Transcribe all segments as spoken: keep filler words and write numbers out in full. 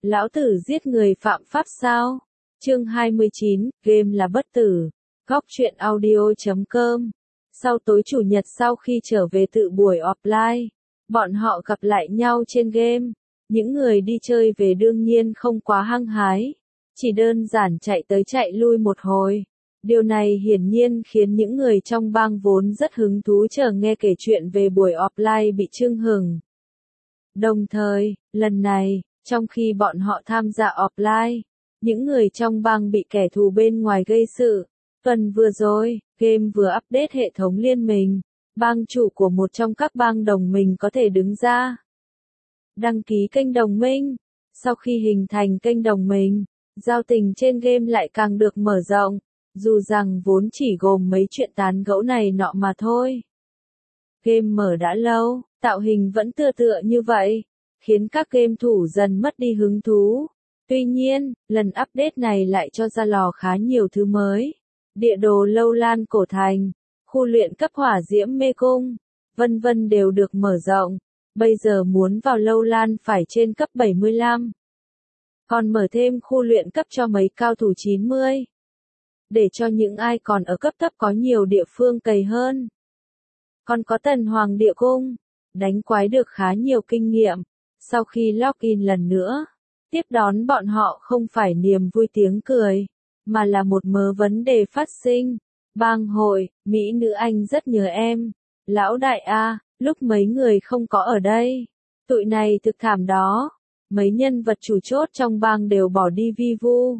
Lão tử giết người phạm pháp sao? Chương hai mươi chín, game là bất tử. Góc truyện audio chấm com. Sau tối chủ nhật sau khi trở về từ buổi offline, bọn họ gặp lại nhau trên game. Những người đi chơi về đương nhiên không quá hăng hái, chỉ đơn giản chạy tới chạy lui một hồi. Điều này hiển nhiên khiến những người trong bang vốn rất hứng thú chờ nghe kể chuyện về buổi offline bị chưng hửng. Đồng thời, lần này, trong khi bọn họ tham gia offline, những người trong bang bị kẻ thù bên ngoài gây sự. Tuần vừa rồi, game vừa update hệ thống liên minh, bang chủ của một trong các bang đồng minh có thể đứng ra đăng ký kênh đồng minh. Sau khi hình thành kênh đồng minh, giao tình trên game lại càng được mở rộng, dù rằng vốn chỉ gồm mấy chuyện tán gẫu này nọ mà thôi. Game mở đã lâu, tạo hình vẫn tựa tựa như vậy, khiến các game thủ dần mất đi hứng thú. Tuy nhiên, lần update này lại cho ra lò khá nhiều thứ mới. Địa đồ Lâu Lan Cổ Thành, khu luyện cấp hỏa diễm mê cung, vân vân đều được mở rộng. Bây giờ muốn vào Lâu Lan phải trên cấp bảy mươi lăm. Còn mở thêm khu luyện cấp cho mấy cao thủ chín mươi. Để cho những ai còn ở cấp thấp có nhiều địa phương cày hơn. Còn có Tần Hoàng Địa Cung, đánh quái được khá nhiều kinh nghiệm. Sau khi login lần nữa, tiếp đón bọn họ không phải niềm vui tiếng cười, mà là một mớ vấn đề phát sinh. Bang hội, Mỹ nữ Anh rất nhớ em. Lão đại A, lúc mấy người không có ở đây, tụi này thực thảm đó. Mấy nhân vật chủ chốt trong bang đều bỏ đi vi vu.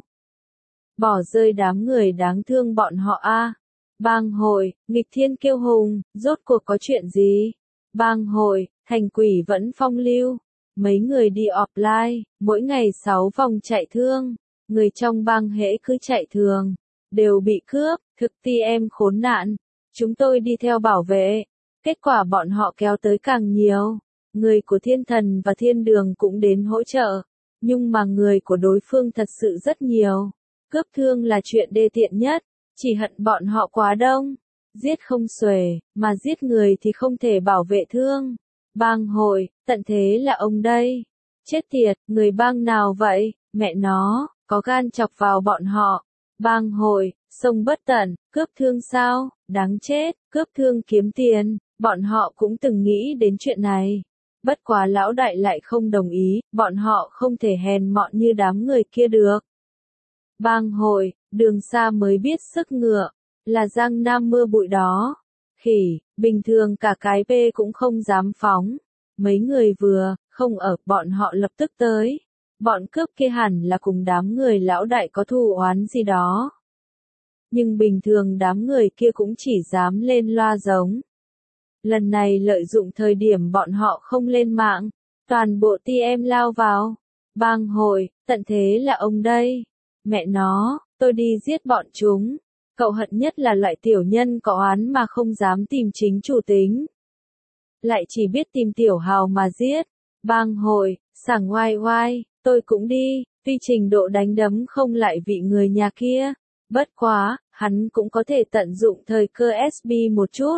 Bỏ rơi đám người đáng thương bọn họ A. Bang hội, nghịch thiên kiêu hùng, rốt cuộc có chuyện gì? Bang hội, thành quỷ vẫn phong lưu. Mấy người đi offline, mỗi ngày sáu vòng chạy thương. Người trong bang hễ cứ chạy thường, đều bị cướp. Thực ti em khốn nạn. Chúng tôi đi theo bảo vệ. Kết quả bọn họ kéo tới càng nhiều. Người của thiên thần và thiên đường cũng đến hỗ trợ. Nhưng mà người của đối phương thật sự rất nhiều. Cướp thương là chuyện đê tiện nhất. Chỉ hận bọn họ quá đông. Giết không xuể, mà giết người thì không thể bảo vệ thương. Bang hội, tận thế là ông đây. Chết tiệt, người bang nào vậy? Mẹ nó, có gan chọc vào bọn họ. Bang hội, sông bất tận, cướp thương sao? Đáng chết, cướp thương kiếm tiền. Bọn họ cũng từng nghĩ đến chuyện này. Bất quá lão đại lại không đồng ý, bọn họ không thể hèn mọn như đám người kia được. Bang hội, đường xa mới biết sức ngựa, là Giang Nam mưa bụi đó. Khỉ, bình thường cả cái bê cũng không dám phóng. Mấy người vừa, không ở, bọn họ lập tức tới. Bọn cướp kia hẳn là cùng đám người lão đại có thù oán gì đó. Nhưng bình thường đám người kia cũng chỉ dám lên loa giống. Lần này lợi dụng thời điểm bọn họ không lên mạng, toàn bộ ti em lao vào. Bang hội, tận thế là ông đây. Mẹ nó, tôi đi giết bọn chúng. Cậu hận nhất là loại tiểu nhân có oán mà không dám tìm chính chủ tính. Lại chỉ biết tìm tiểu hào mà giết. Bang hội, sảng oai oai, tôi cũng đi. Tuy trình độ đánh đấm không lại vị người nhà kia. Bất quá, hắn cũng có thể tận dụng thời cơ ét bê một chút.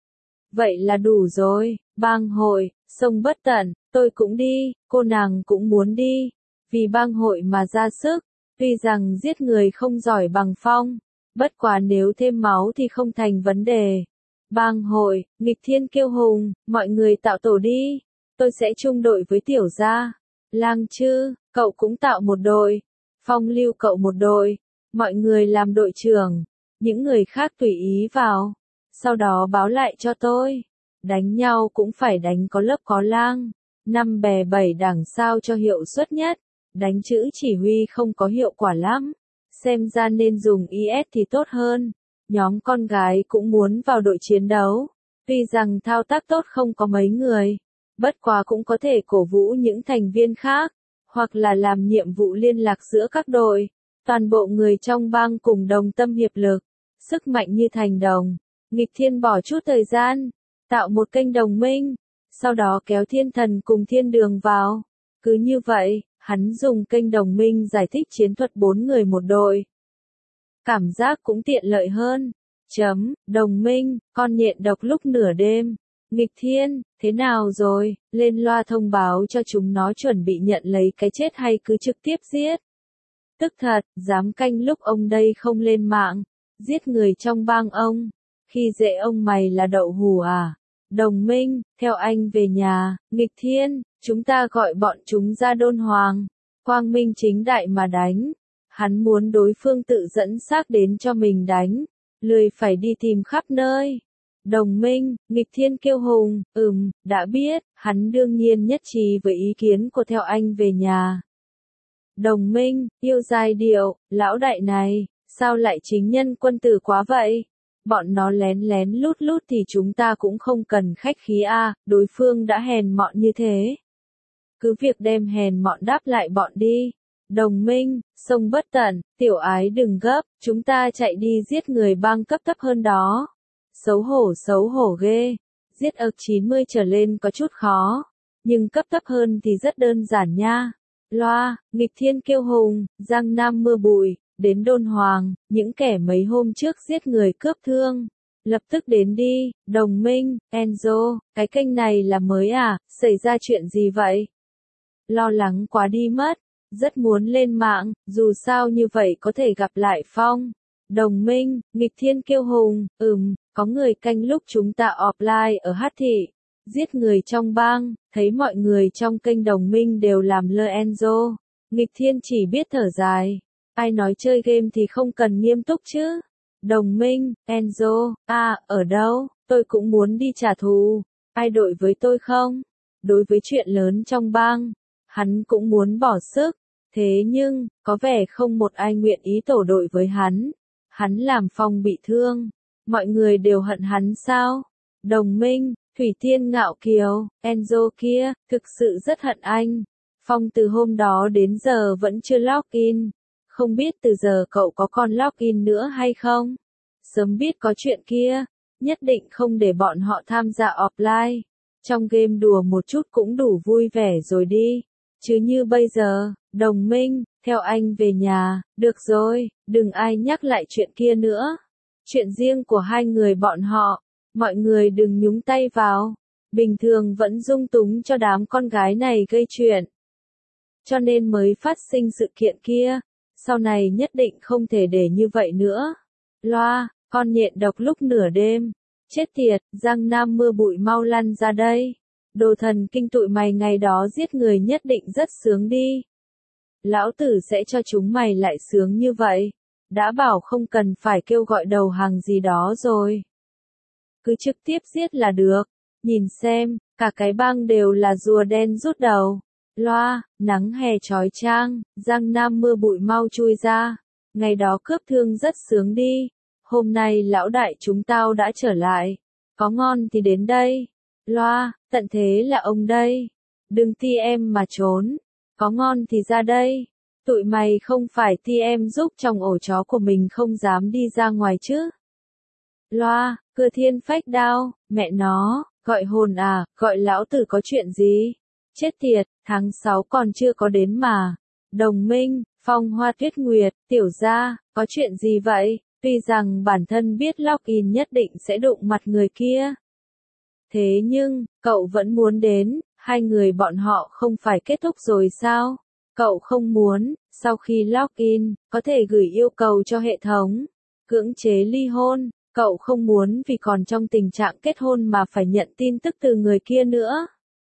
Vậy là đủ rồi. Bang hội, sông bất tận, tôi cũng đi, cô nàng cũng muốn đi. Vì bang hội mà ra sức. Tuy rằng giết người không giỏi bằng Phong. Bất quá nếu thêm máu thì không thành vấn đề. Bang hội, nghịch thiên kiêu hùng, mọi người tạo tổ đi. Tôi sẽ chung đội với tiểu gia. Lang Chư, cậu cũng tạo một đội. Phong Lưu cậu một đội. Mọi người làm đội trưởng. Những người khác tùy ý vào. Sau đó báo lại cho tôi. Đánh nhau cũng phải đánh có lớp có lang. Năm bè bảy đảng sao cho hiệu suất nhất. Đánh chữ chỉ huy không có hiệu quả lắm. Xem ra nên dùng i ét thì tốt hơn. Nhóm con gái cũng muốn vào đội chiến đấu. Tuy rằng thao tác tốt không có mấy người. Bất quá cũng có thể cổ vũ những thành viên khác. Hoặc là làm nhiệm vụ liên lạc giữa các đội. Toàn bộ người trong bang cùng đồng tâm hiệp lực. Sức mạnh như thành đồng. Nghịch thiên bỏ chút thời gian. Tạo một kênh đồng minh. Sau đó kéo thiên thần cùng thiên đường vào. Cứ như vậy. Hắn dùng kênh đồng minh giải thích chiến thuật bốn người một đội. Cảm giác cũng tiện lợi hơn. Chấm, đồng minh, con nhện độc lúc nửa đêm. Nghịch thiên, thế nào rồi, lên loa thông báo cho chúng nó chuẩn bị nhận lấy cái chết hay cứ trực tiếp giết. Tức thật, dám canh lúc ông đây không lên mạng, giết người trong bang ông, khi dễ ông mày là đậu hù à? Đồng minh, theo anh về nhà, nghịch thiên, chúng ta gọi bọn chúng ra đôn hoàng, quang minh chính đại mà đánh. Hắn muốn đối phương tự dẫn xác đến cho mình đánh, lười phải đi tìm khắp nơi. Đồng minh, nghịch thiên kêu hùng, ừm, đã biết, hắn đương nhiên nhất trí với ý kiến của theo anh về nhà. Đồng minh, yêu giai điệu, lão đại này, sao lại chính nhân quân tử quá vậy? Bọn nó lén lén lút lút thì chúng ta cũng không cần khách khí a, đối phương đã hèn mọn như thế. Cứ việc đem hèn mọn đáp lại bọn đi. Đồng minh, sông bất tận, tiểu ái đừng gấp, chúng ta chạy đi giết người bang cấp thấp hơn đó. Xấu hổ xấu hổ ghê, giết ức chín mươi trở lên có chút khó, nhưng cấp thấp hơn thì rất đơn giản nha. Loa, nghịch thiên kêu hùng, Giang Nam mưa bụi, đến đôn hoàng, những kẻ mấy hôm trước giết người cướp thương. Lập tức đến đi, đồng minh, Enzo, cái kênh này là mới à, xảy ra chuyện gì vậy? Lo lắng quá đi mất, rất muốn lên mạng, dù sao như vậy có thể gặp lại Phong. Đồng minh, nghịch thiên kêu hùng, ừm, có người canh lúc chúng ta offline ở Hát Thị, giết người trong bang, thấy mọi người trong kênh đồng minh đều làm lơ Enzo. Nghịch thiên chỉ biết thở dài, ai nói chơi game thì không cần nghiêm túc chứ. Đồng minh, Enzo, à, ở đâu, tôi cũng muốn đi trả thù, ai đội với tôi không? Đối với chuyện lớn trong bang, hắn cũng muốn bỏ sức, thế nhưng, có vẻ không một ai nguyện ý tổ đội với hắn. Hắn làm Phong bị thương, mọi người đều hận hắn sao? Đồng minh, Thủy Tiên ngạo kiều, Enzo kia, thực sự rất hận anh. Phong từ hôm đó đến giờ vẫn chưa login, không biết từ giờ cậu có còn login nữa hay không? Sớm biết có chuyện kia, nhất định không để bọn họ tham gia offline. Trong game đùa một chút cũng đủ vui vẻ rồi đi. Chứ như bây giờ, đồng minh, theo anh về nhà, được rồi, đừng ai nhắc lại chuyện kia nữa. Chuyện riêng của hai người bọn họ, mọi người đừng nhúng tay vào. Bình thường vẫn dung túng cho đám con gái này gây chuyện. Cho nên mới phát sinh sự kiện kia, sau này nhất định không thể để như vậy nữa. Loa, con nhện độc lúc nửa đêm. Chết tiệt, Giang Nam mưa bụi mau lăn ra đây. Đồ thần kinh tụi mày ngày đó giết người nhất định rất sướng đi. Lão tử sẽ cho chúng mày lại sướng như vậy. Đã bảo không cần phải kêu gọi đầu hàng gì đó rồi. Cứ trực tiếp giết là được. Nhìn xem, cả cái bang đều là rùa đen rút đầu. Loa, nắng hè chói chang, Giang Nam mưa bụi mau chui ra. Ngày đó cướp thương rất sướng đi. Hôm nay lão đại chúng tao đã trở lại. Có ngon thì đến đây. Loa, tận thế là ông đây. Đừng ti em mà trốn. Có ngon thì ra đây. Tụi mày không phải ti em giúp trong ổ chó của mình không dám đi ra ngoài chứ. Loa, cưa thiên phách đao, mẹ nó, gọi hồn à, gọi lão tử có chuyện gì? Chết tiệt, tháng sáu còn chưa có đến mà. Đồng minh, Phong Hoa Tuyết Nguyệt, tiểu gia, có chuyện gì vậy? Tuy rằng bản thân biết login nhất định sẽ đụng mặt người kia. Thế nhưng, cậu vẫn muốn đến, hai người bọn họ không phải kết thúc rồi sao? Cậu không muốn, sau khi login, có thể gửi yêu cầu cho hệ thống. Cưỡng chế ly hôn, cậu không muốn vì còn trong tình trạng kết hôn mà phải nhận tin tức từ người kia nữa.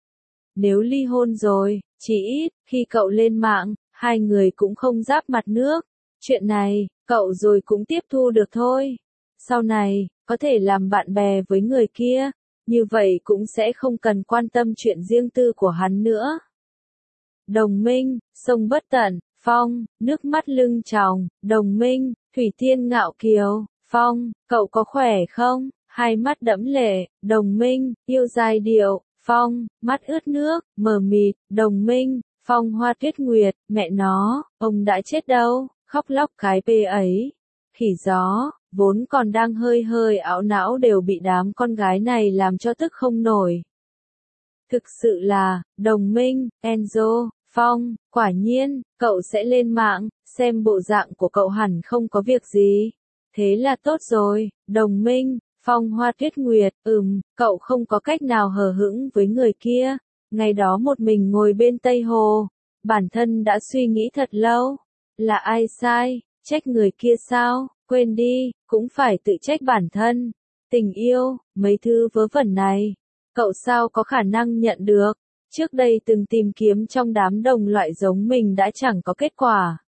Nếu ly hôn rồi, chỉ ít, khi cậu lên mạng, hai người cũng không giáp mặt nước. Chuyện này, cậu rồi cũng tiếp thu được thôi. Sau này, có thể làm bạn bè với người kia, như vậy cũng sẽ không cần quan tâm chuyện riêng tư của hắn nữa. Đồng minh, sông bất tận, Phong, nước mắt lưng tròng, đồng minh, Thủy Tiên ngạo kiều, Phong, cậu có khỏe không? Hai mắt đẫm lệ, đồng minh, yêu giai điệu, Phong, mắt ướt nước, mờ mịt, đồng minh, Phong Hoa Tuyết Nguyệt, mẹ nó, ông đã chết đâu, khóc lóc cái bê ấy. Khỉ gió, vốn còn đang hơi hơi ảo não đều bị đám con gái này làm cho tức không nổi. Thực sự là, đồng minh, Enzo, Phong, quả nhiên, cậu sẽ lên mạng, xem bộ dạng của cậu hẳn không có việc gì. Thế là tốt rồi, đồng minh, Phong Hoa Tuyết Nguyệt, ừm, cậu không có cách nào hờ hững với người kia. Ngày đó một mình ngồi bên Tây Hồ, bản thân đã suy nghĩ thật lâu. Là ai sai, trách người kia sao, quên đi, cũng phải tự trách bản thân. Tình yêu, mấy thứ vớ vẩn này, cậu sao có khả năng nhận được. Trước đây từng tìm kiếm trong đám đồng loại giống mình đã chẳng có kết quả.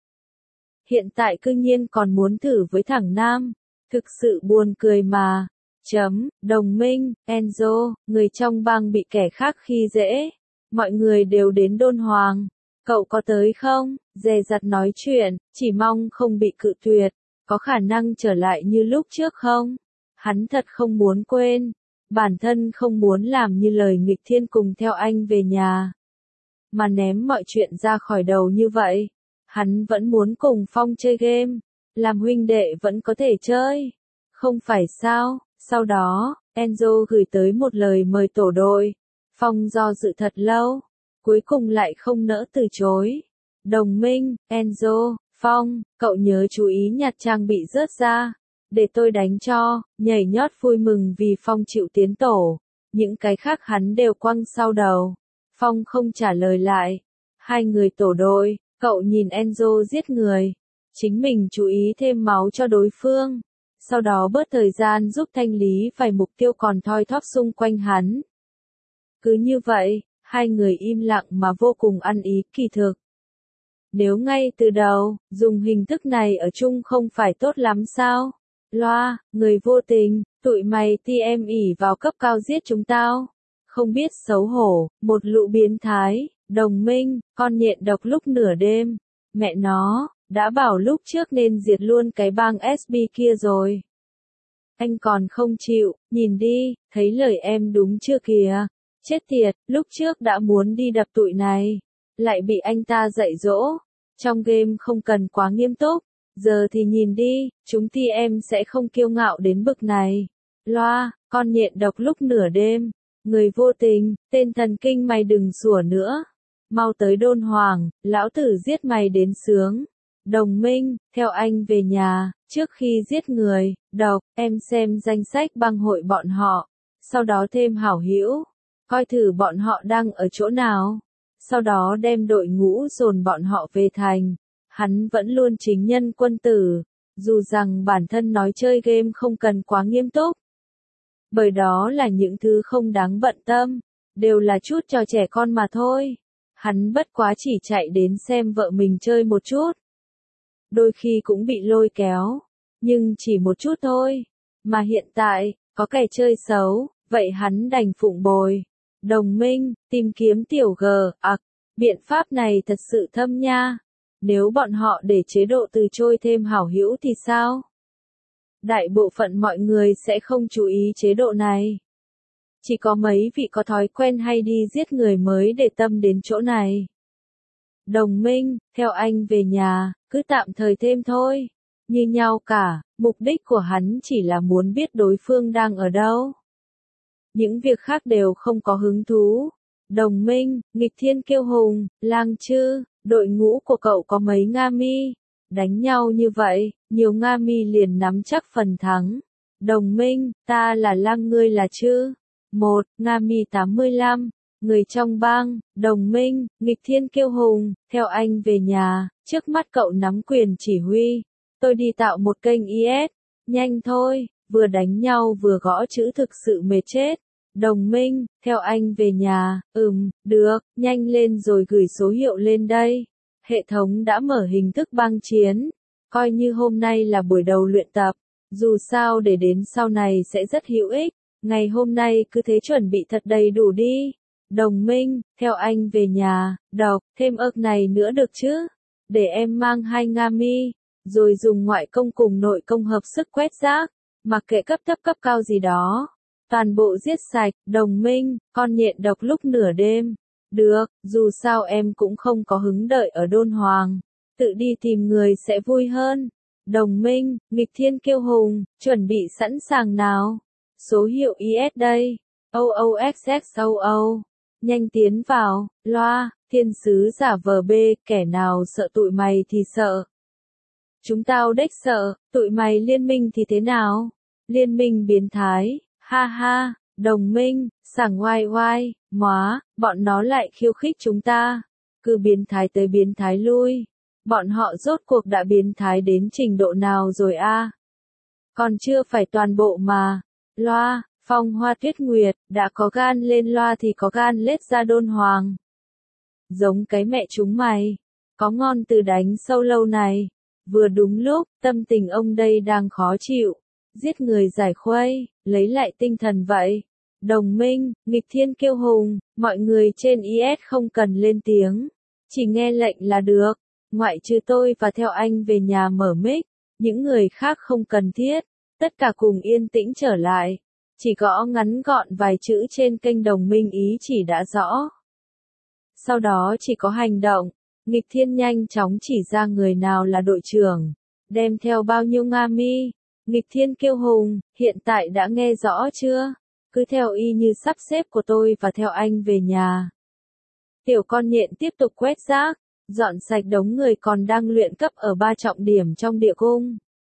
Hiện tại cư nhiên còn muốn thử với thằng nam. Thực sự buồn cười mà. Chấm, đồng minh, Enzo, người trong bang bị kẻ khác khi dễ. Mọi người đều đến Đôn Hoàng. Cậu có tới không? Dè dặt nói chuyện, chỉ mong không bị cự tuyệt. Có khả năng trở lại như lúc trước không? Hắn thật không muốn quên. Bản thân không muốn làm như lời nghịch thiên cùng theo anh về nhà. Mà ném mọi chuyện ra khỏi đầu như vậy. Hắn vẫn muốn cùng Phong chơi game. Làm huynh đệ vẫn có thể chơi. Không phải sao? Sau đó, Enzo gửi tới một lời mời tổ đội. Phong do dự thật lâu. Cuối cùng lại không nỡ từ chối. Đồng minh, Enzo, Phong, cậu nhớ chú ý nhặt trang bị rớt ra. Để tôi đánh cho, nhảy nhót vui mừng vì Phong chịu tiến tổ. Những cái khác hắn đều quăng sau đầu. Phong không trả lời lại. Hai người tổ đội, cậu nhìn Enzo giết người. Chính mình chú ý thêm máu cho đối phương. Sau đó bớt thời gian giúp thanh lý vài mục tiêu còn thoi thóp xung quanh hắn. Cứ như vậy, hai người im lặng mà vô cùng ăn ý kỳ thực. Nếu ngay từ đầu, dùng hình thức này ở chung không phải tốt lắm sao? Loa, người vô tình, tụi mày ti em ỉ vào cấp cao giết chúng tao. Không biết xấu hổ, một lũ biến thái, đồng minh, con nhện độc lúc nửa đêm. Mẹ nó, đã bảo lúc trước nên diệt luôn cái bang ét bê kia rồi. Anh còn không chịu, nhìn đi, thấy lời em đúng chưa kìa. Chết tiệt, lúc trước đã muốn đi đập tụi này. Lại bị anh ta dạy dỗ. Trong game không cần quá nghiêm túc. Giờ thì nhìn đi, chúng ti em sẽ không kiêu ngạo đến bực này. Loa, con nhện độc lúc nửa đêm. Người vô tình, tên thần kinh mày đừng sủa nữa. Mau tới Đôn Hoàng, lão tử giết mày đến sướng. Đồng minh, theo anh về nhà, trước khi giết người, độc, em xem danh sách bang hội bọn họ. Sau đó thêm hảo hữu, coi thử bọn họ đang ở chỗ nào. Sau đó đem đội ngũ dồn bọn họ về thành. Hắn vẫn luôn chính nhân quân tử, dù rằng bản thân nói chơi game không cần quá nghiêm túc. Bởi đó là những thứ không đáng bận tâm, đều là chút trò trẻ con mà thôi. Hắn bất quá chỉ chạy đến xem vợ mình chơi một chút. Đôi khi cũng bị lôi kéo, nhưng chỉ một chút thôi. Mà hiện tại, có kẻ chơi xấu, vậy hắn đành phụng bồi. Đồng minh, tìm kiếm tiểu G, ặc, biện pháp này thật sự thâm nha. Nếu bọn họ để chế độ từ chối thêm hảo hữu thì sao? Đại bộ phận mọi người sẽ không chú ý chế độ này. Chỉ có mấy vị có thói quen hay đi giết người mới để tâm đến chỗ này. Đồng minh, theo anh về nhà, cứ tạm thời thêm thôi. Như nhau cả, mục đích của hắn chỉ là muốn biết đối phương đang ở đâu. Những việc khác đều không có hứng thú. Đồng minh, nghịch thiên kiêu hùng, lang chư, đội ngũ của cậu có mấy Nga mi. Đánh nhau như vậy, nhiều Nga mi liền nắm chắc phần thắng. Đồng minh, ta là lang ngươi là chư. Một, Nga mi tám mươi lăm. Người trong bang, đồng minh, nghịch thiên kiêu hùng, theo anh về nhà, trước mắt cậu nắm quyền chỉ huy. Tôi đi tạo một kênh i ét. Nhanh thôi, vừa đánh nhau vừa gõ chữ thực sự mệt chết. Đồng minh, theo anh về nhà, ừm, được, nhanh lên rồi gửi số hiệu lên đây. Hệ thống đã mở hình thức bang chiến. Coi như hôm nay là buổi đầu luyện tập. Dù sao để đến sau này sẽ rất hữu ích. Ngày hôm nay cứ thế chuẩn bị thật đầy đủ đi. Đồng minh, theo anh về nhà, đọc, thêm ớt này nữa được chứ? Để em mang hai Nga mi, rồi dùng ngoại công cùng nội công hợp sức quét rác. Mặc kệ cấp thấp cấp cao gì đó. Toàn bộ giết sạch, đồng minh, con nhện độc lúc nửa đêm. Được, dù sao em cũng không có hứng đợi ở Đôn Hoàng. Tự đi tìm người sẽ vui hơn. Đồng minh, nghịch thiên kiêu hùng, chuẩn bị sẵn sàng nào. Số hiệu i ét đây. o o ích ích o o. Nhanh tiến vào, loa, thiên sứ giả vờ bê, kẻ nào sợ tụi mày thì sợ. Chúng tao đếch sợ, tụi mày liên minh thì thế nào? Liên minh biến thái, ha ha, đồng minh, sảng oai oai, móa, bọn nó lại khiêu khích chúng ta. Cứ biến thái tới biến thái lui. Bọn họ rốt cuộc đã biến thái đến trình độ nào rồi a? Còn chưa phải toàn bộ mà. Loa, Phong Hoa Tuyết Nguyệt, đã có gan lên loa thì có gan lết ra đôn hoàng. Giống cái mẹ chúng mày. Có ngon từ đánh sâu lâu này. Vừa đúng lúc, tâm tình ông đây đang khó chịu. Giết người giải khuây, lấy lại tinh thần vậy. Đồng minh, nghịch thiên kiêu hùng, mọi người trên i ét không cần lên tiếng. Chỉ nghe lệnh là được. Ngoại trừ tôi và theo anh về nhà mở mic, những người khác không cần thiết. Tất cả cùng yên tĩnh trở lại. Chỉ gõ ngắn gọn vài chữ trên kênh đồng minh ý chỉ đã rõ. Sau đó chỉ có hành động. Nghịch thiên nhanh chóng chỉ ra người nào là đội trưởng. Đem theo bao nhiêu Nga mi. Nghịch thiên kiêu hùng, hiện tại đã nghe rõ chưa? Cứ theo y như sắp xếp của tôi và theo anh về nhà. Tiểu con nhện tiếp tục quét rác, dọn sạch đống người còn đang luyện cấp ở ba trọng điểm trong địa cung.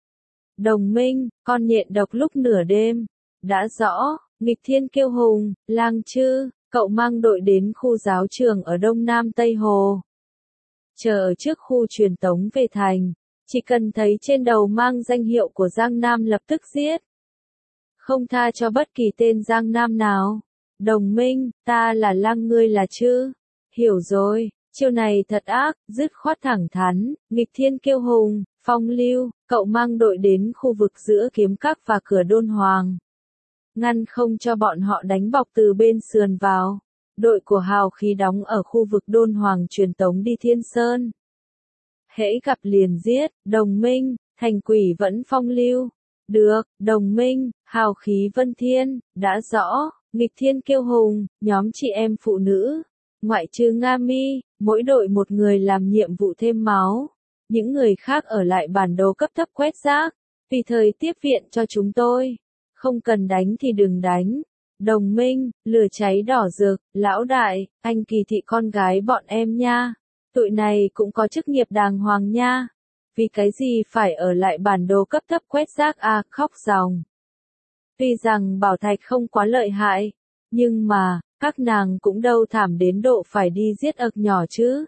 Đồng minh, con nhện độc lúc nửa đêm. Đã rõ, nghịch thiên kiêu hùng, lang chư, cậu mang đội đến khu giáo trường ở Đông Nam Tây Hồ. Chờ ở trước khu truyền tống về thành. Chỉ cần thấy trên đầu mang danh hiệu của Giang Nam lập tức giết. Không tha cho bất kỳ tên Giang Nam nào. Đồng minh, ta là lang ngươi là chứ. Hiểu rồi, chiêu này thật ác, dứt khoát thẳng thắn, nghịch thiên kiêu hùng, phong lưu, cậu mang đội đến khu vực giữa kiếm các và cửa đôn hoàng. Ngăn không cho bọn họ đánh bọc từ bên sườn vào. Đội của hào khí đóng ở khu vực đôn hoàng truyền tống đi Thiên Sơn. Hễ gặp liền giết, đồng minh, thành quỷ vẫn phong lưu. Được, đồng minh, hào khí vân thiên, đã rõ, nghịch thiên kiêu hùng, nhóm chị em phụ nữ. Ngoại trừ Nga mi, mỗi đội một người làm nhiệm vụ thêm máu. Những người khác ở lại bản đồ cấp thấp quét rác. Vì thời tiếp viện cho chúng tôi. Không cần đánh thì đừng đánh. Đồng minh, lửa cháy đỏ rực, lão đại, anh kỳ thị con gái bọn em nha. Tụi này cũng có chức nghiệp đàng hoàng nha. Vì cái gì phải ở lại bản đồ cấp thấp quét rác à, khóc ròng. Tuy rằng bảo thạch không quá lợi hại, nhưng mà, các nàng cũng đâu thảm đến độ phải đi giết ực nhỏ chứ.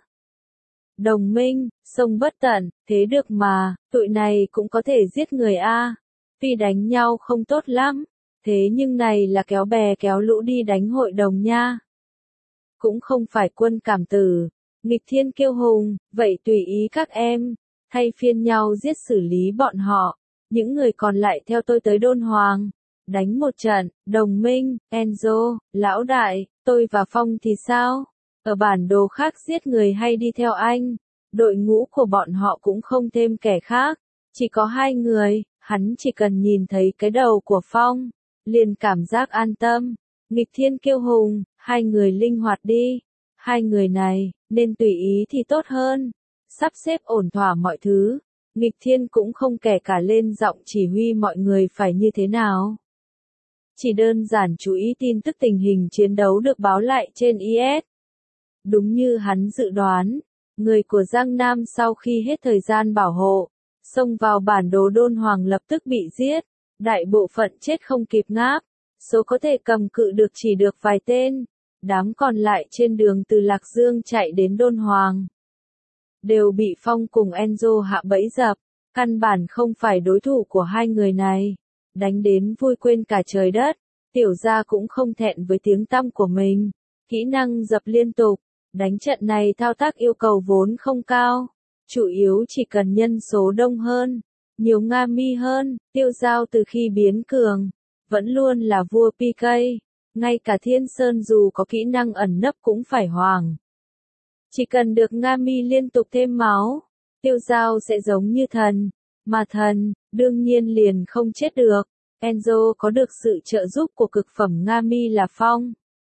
Đồng minh, sông bất tận, thế được mà, tụi này cũng có thể giết người a. À. Tuy đánh nhau không tốt lắm, thế nhưng này là kéo bè kéo lũ đi đánh hội đồng nha. Cũng không phải quân cảm tử. Nghịch thiên kiêu hùng, vậy tùy ý các em, thay phiên nhau giết xử lý bọn họ, những người còn lại theo tôi tới đôn hoàng, đánh một trận, đồng minh, Enzo, lão đại, tôi và Phong thì sao? Ở bản đồ khác giết người hay đi theo anh? Đội ngũ của bọn họ cũng không thêm kẻ khác, chỉ có hai người, hắn chỉ cần nhìn thấy cái đầu của Phong, liền cảm giác an tâm. Nghịch thiên kiêu hùng, hai người linh hoạt đi. Hai người này, nên tùy ý thì tốt hơn. Sắp xếp ổn thỏa mọi thứ. Nghịch thiên cũng không kể cả lên giọng chỉ huy mọi người phải như thế nào. Chỉ đơn giản chú ý tin tức tình hình chiến đấu được báo lại trên i ét. Đúng như hắn dự đoán, người của Giang Nam sau khi hết thời gian bảo hộ, xông vào bản đồ đôn hoàng lập tức bị giết. Đại bộ phận chết không kịp ngáp. Số có thể cầm cự được chỉ được vài tên. Đám còn lại trên đường từ Lạc Dương chạy đến đôn hoàng. Đều bị Phong cùng Enzo hạ bẫy dập. Căn bản không phải đối thủ của hai người này. Đánh đến vui quên cả trời đất. Tiểu gia cũng không thẹn với tiếng tăm của mình. Kỹ năng dập liên tục. Đánh trận này thao tác yêu cầu vốn không cao. Chủ yếu chỉ cần nhân số đông hơn. Nhiều Nga mi hơn. Tiêu Giao từ khi biến cường. Vẫn luôn là vua pê ca. Ngay cả Thiên Sơn dù có kỹ năng ẩn nấp cũng phải hoàng. Chỉ cần được Nga mi liên tục thêm máu. Tiêu Giao sẽ giống như thần. Mà thần, đương nhiên liền không chết được. Enzo có được sự trợ giúp của cực phẩm Nga mi là Phong.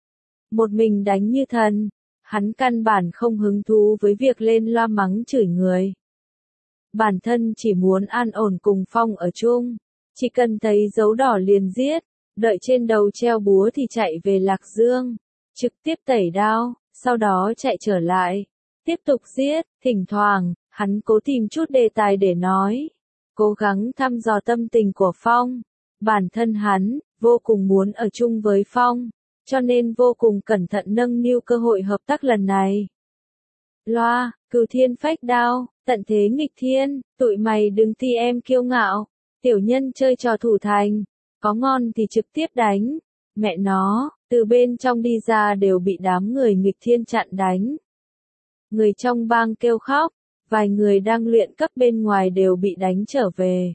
Một mình đánh như thần. Hắn căn bản không hứng thú với việc lên loa mắng chửi người. Bản thân chỉ muốn an ổn cùng Phong ở chung. Chỉ cần thấy dấu đỏ liền giết. Đợi trên đầu treo búa thì chạy về Lạc Dương. Trực tiếp tẩy đao, sau đó chạy trở lại. Tiếp tục giết, thỉnh thoảng, hắn cố tìm chút đề tài để nói. Cố gắng thăm dò tâm tình của Phong. Bản thân hắn, vô cùng muốn ở chung với Phong, cho nên vô cùng cẩn thận nâng niu cơ hội hợp tác lần này. Loa, Cửu Thiên phách đao, tận thế nghịch thiên, tụi mày đừng ti em kiêu ngạo, tiểu nhân chơi trò thủ thành, có ngon thì trực tiếp đánh, mẹ nó, từ bên trong đi ra đều bị đám người nghịch thiên chặn đánh. Người trong bang kêu khóc, vài người đang luyện cấp bên ngoài đều bị đánh trở về.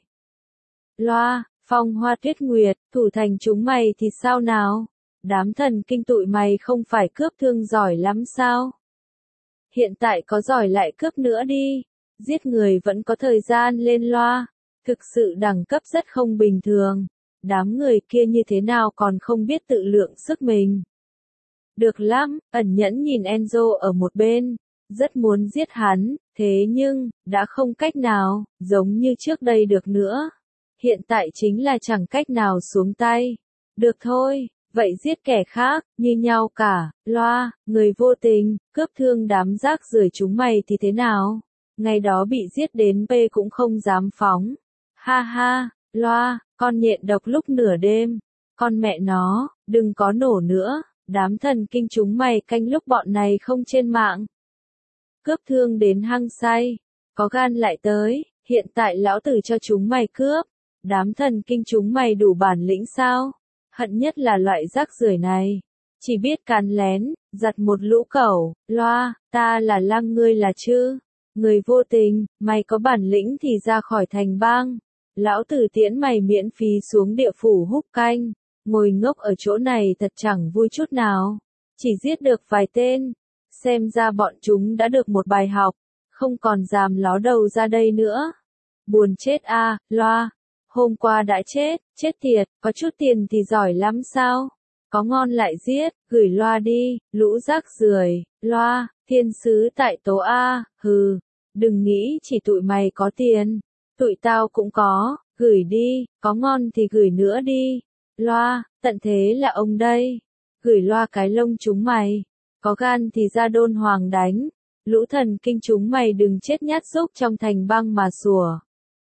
Loa, Phong Hoa Tuyết Nguyệt, thủ thành chúng mày thì sao nào? Đám thần kinh tụi mày không phải cướp thương giỏi lắm sao? Hiện tại có giỏi lại cướp nữa đi, giết người vẫn có thời gian lên loa, thực sự đẳng cấp rất không bình thường, đám người kia như thế nào còn không biết tự lượng sức mình. Được lắm, ẩn nhẫn nhìn Enzo ở một bên, rất muốn giết hắn, thế nhưng, đã không cách nào, giống như trước đây được nữa. Hiện tại chính là chẳng cách nào xuống tay. Được thôi, vậy giết kẻ khác, như nhau cả, loa, người vô tình, cướp thương đám rác rưởi chúng mày thì thế nào? Ngày đó bị giết đến bê cũng không dám phóng. Ha ha, loa, con nhện độc lúc nửa đêm. Con mẹ nó, đừng có nổ nữa, đám thần kinh chúng mày canh lúc bọn này không trên mạng. Cướp thương đến hăng say, có gan lại tới, hiện tại lão tử cho chúng mày cướp. Đám thần kinh chúng mày đủ bản lĩnh sao? Hận nhất là loại rác rưởi này. Chỉ biết càn lén, giặt một lũ cẩu, loa, ta là lăng ngươi là chứ? Người vô tình, mày có bản lĩnh thì ra khỏi thành bang. Lão tử tiễn mày miễn phí xuống địa phủ húc canh. Ngồi ngốc ở chỗ này thật chẳng vui chút nào. Chỉ giết được vài tên. Xem ra bọn chúng đã được một bài học. Không còn dám ló đầu ra đây nữa. Buồn chết a, à, loa. Hôm qua đã chết, chết tiệt, có chút tiền thì giỏi lắm sao? Có ngon lại giết, gửi loa đi, lũ rác rưởi, loa, thiên sứ tại tố A, hừ, đừng nghĩ chỉ tụi mày có tiền, tụi tao cũng có, gửi đi, có ngon thì gửi nữa đi, loa, tận thế là ông đây, gửi loa cái lông chúng mày, có gan thì ra đôn hoàng đánh, lũ thần kinh chúng mày đừng chết nhát xúc trong thành băng mà sủa.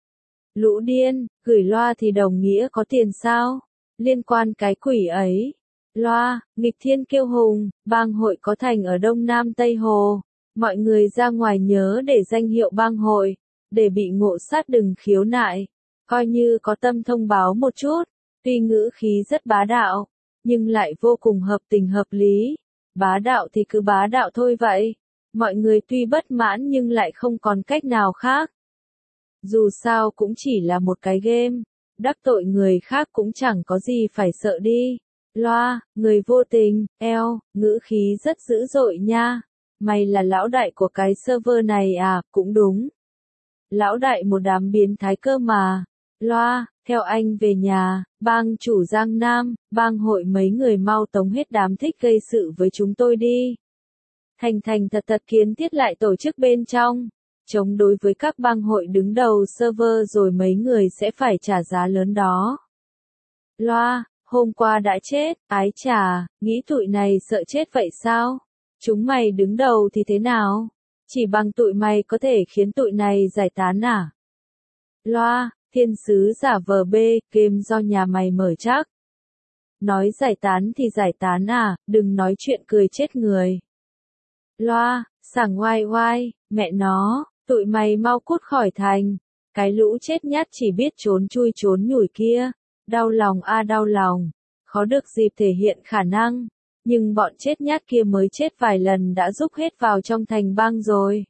Lũ điên, gửi loa thì đồng nghĩa có tiền sao? Liên quan cái quỷ ấy. Loa, nghịch thiên kiêu hùng, bang hội có thành ở Đông Nam Tây Hồ. Mọi người ra ngoài nhớ để danh hiệu bang hội, để bị ngộ sát đừng khiếu nại. Coi như có tâm thông báo một chút, tuy ngữ khí rất bá đạo, nhưng lại vô cùng hợp tình hợp lý. Bá đạo thì cứ bá đạo thôi vậy. Mọi người tuy bất mãn nhưng lại không còn cách nào khác. Dù sao cũng chỉ là một cái game, đắc tội người khác cũng chẳng có gì phải sợ đi. Loa, người vô tình, eo, ngữ khí rất dữ dội nha. Mày là lão đại của cái server này à, cũng đúng. Lão đại một đám biến thái cơ mà. Loa, theo anh về nhà, bang chủ Giang Nam, bang hội mấy người mau tống hết đám thích gây sự với chúng tôi đi. Thành thành thật thật kiến thiết lại tổ chức bên trong. Chống đối với các bang hội đứng đầu server rồi mấy người sẽ phải trả giá lớn đó. Loa, hôm qua đã chết, ái chà, nghĩ tụi này sợ chết vậy sao? Chúng mày đứng đầu thì thế nào? Chỉ bằng tụi mày có thể khiến tụi này giải tán à? Loa, thiên sứ giả vờ bê, game do nhà mày mở chắc. Nói giải tán thì giải tán à, đừng nói chuyện cười chết người. Loa, sảng oai oai, mẹ nó. Tụi mày mau cút khỏi thành, cái lũ chết nhát chỉ biết trốn chui trốn nhủi kia, đau lòng a à, đau lòng, khó được dịp thể hiện khả năng, nhưng bọn chết nhát kia mới chết vài lần đã rúc hết vào trong thành băng rồi.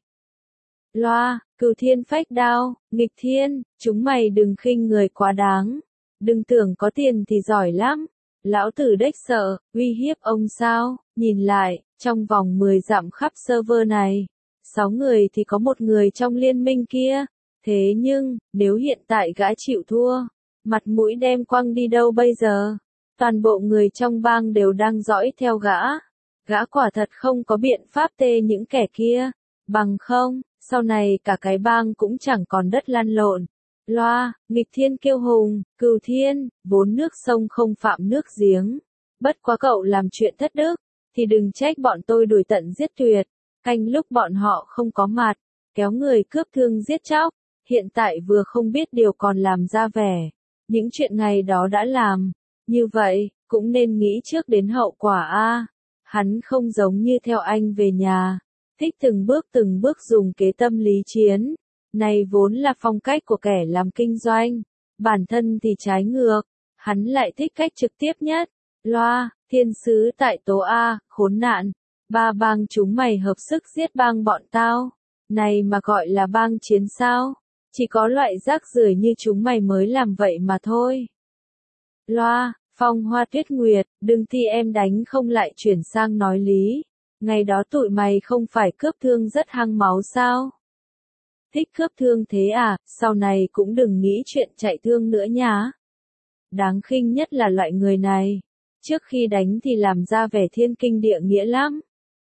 Loa, Cửu Thiên phách đao, nghịch thiên, chúng mày đừng khinh người quá đáng, đừng tưởng có tiền thì giỏi lắm, lão tử đếch sợ, uy hiếp ông sao, nhìn lại, trong vòng mười dặm khắp server này. Sáu người thì có một người trong liên minh kia. Thế nhưng, nếu hiện tại gã chịu thua, mặt mũi đem quăng đi đâu bây giờ? Toàn bộ người trong bang đều đang dõi theo gã. Gã quả thật không có biện pháp tê những kẻ kia. Bằng không, sau này cả cái bang cũng chẳng còn đất lăn lộn. Loa, nghịch thiên kiêu hùng, Cửu Thiên, vốn nước sông không phạm nước giếng. Bất quá cậu làm chuyện thất đức, thì đừng trách bọn tôi đuổi tận giết tuyệt. Canh lúc bọn họ không có mặt, kéo người cướp thương giết chóc, hiện tại vừa không biết điều còn làm ra vẻ. Những chuyện ngày đó đã làm, như vậy, cũng nên nghĩ trước đến hậu quả a. Hắn không giống như theo anh về nhà, thích từng bước từng bước dùng kế tâm lý chiến. Này vốn là phong cách của kẻ làm kinh doanh, bản thân thì trái ngược, hắn lại thích cách trực tiếp nhất. Loa, thiên sứ tại tố A, khốn nạn, ba bang chúng mày hợp sức giết bang bọn tao. Này mà gọi là bang chiến sao? Chỉ có loại rác rưởi như chúng mày mới làm vậy mà thôi. Loa, Phong Hoa Tuyết Nguyệt, đừng thi em đánh không lại chuyển sang nói lý. Ngày đó tụi mày không phải cướp thương rất hăng máu sao? Thích cướp thương thế à, sau này cũng đừng nghĩ chuyện chạy thương nữa nhá. Đáng khinh nhất là loại người này. Trước khi đánh thì làm ra vẻ thiên kinh địa nghĩa lắm.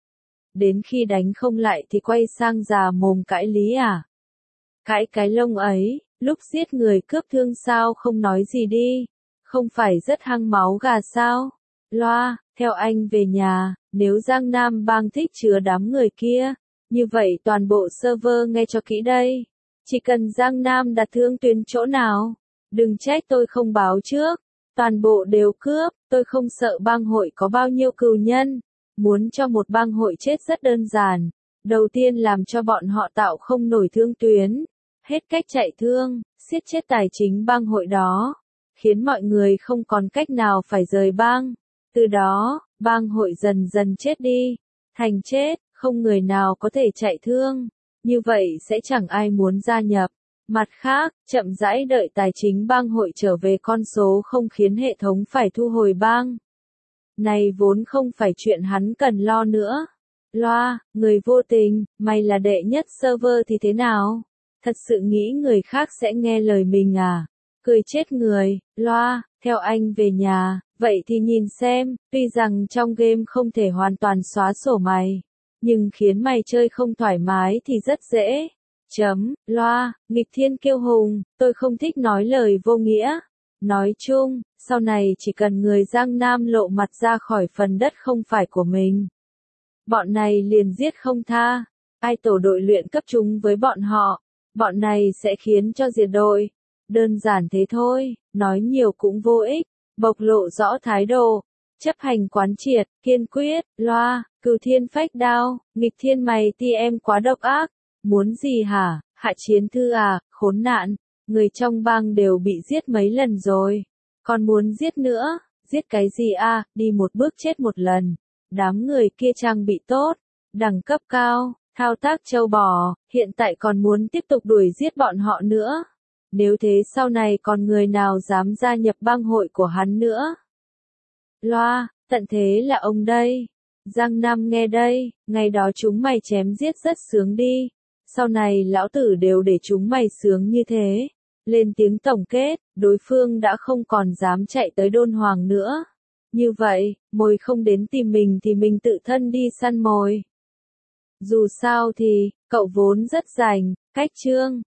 Đến khi đánh không lại thì quay sang già mồm cãi lý à. Cãi cái lông ấy, lúc giết người cướp thương sao không nói gì đi. Không phải rất hăng máu gà sao? Loa, theo anh về nhà, nếu Giang Nam bang thích chứa đám người kia, như vậy toàn bộ server nghe cho kỹ đây. Chỉ cần Giang Nam đặt thương tuyến chỗ nào, đừng trách tôi không báo trước. Toàn bộ đều cướp, tôi không sợ bang hội có bao nhiêu cừu nhân. Muốn cho một bang hội chết rất đơn giản. Đầu tiên làm cho bọn họ tạo không nổi thương tuyến. Hết cách chạy thương, siết chết tài chính bang hội đó. Khiến mọi người không còn cách nào phải rời bang. Từ đó, bang hội dần dần chết đi. Thành chết, không người nào có thể chạy thương. Như vậy sẽ chẳng ai muốn gia nhập. Mặt khác, chậm rãi đợi tài chính bang hội trở về con số không khiến hệ thống phải thu hồi bang. Này vốn không phải chuyện hắn cần lo nữa. Loa, người vô tình, mày là đệ nhất server thì thế nào? Thật sự nghĩ người khác sẽ nghe lời mình à? Cười chết người. Loa, theo anh về nhà, vậy thì nhìn xem, tuy rằng trong game không thể hoàn toàn xóa sổ mày, nhưng khiến mày chơi không thoải mái thì rất dễ. Chấm, loa, nghịch thiên kiêu hùng, tôi không thích nói lời vô nghĩa. Nói chung, sau này chỉ cần người Giang Nam lộ mặt ra khỏi phần đất không phải của mình. Bọn này liền giết không tha. Ai tổ đội luyện cấp chúng với bọn họ, bọn này sẽ khiến cho diệt đội. Đơn giản thế thôi, nói nhiều cũng vô ích. Bộc lộ rõ thái độ, chấp hành quán triệt, kiên quyết. Loa, cừu thiên phách đao, nghịch thiên mày ti em quá độc ác. Muốn gì hả, Hạ Chiến Thư à, khốn nạn, người trong bang đều bị giết mấy lần rồi. Còn muốn giết nữa, giết cái gì à, đi một bước chết một lần. Đám người kia trang bị tốt, đẳng cấp cao, thao tác châu bò, hiện tại còn muốn tiếp tục đuổi giết bọn họ nữa. Nếu thế sau này còn người nào dám gia nhập bang hội của hắn nữa. Loa, tận thế là ông đây. Giang Nam nghe đây, ngày đó chúng mày chém giết rất sướng đi. Sau này lão tử đều để chúng mày sướng như thế. Lên tiếng tổng kết, đối phương đã không còn dám chạy tới Đôn Hoàng nữa. Như vậy, mồi không đến tìm mình thì mình tự thân đi săn mồi. Dù sao thì, cậu vốn rất rành, cách chương.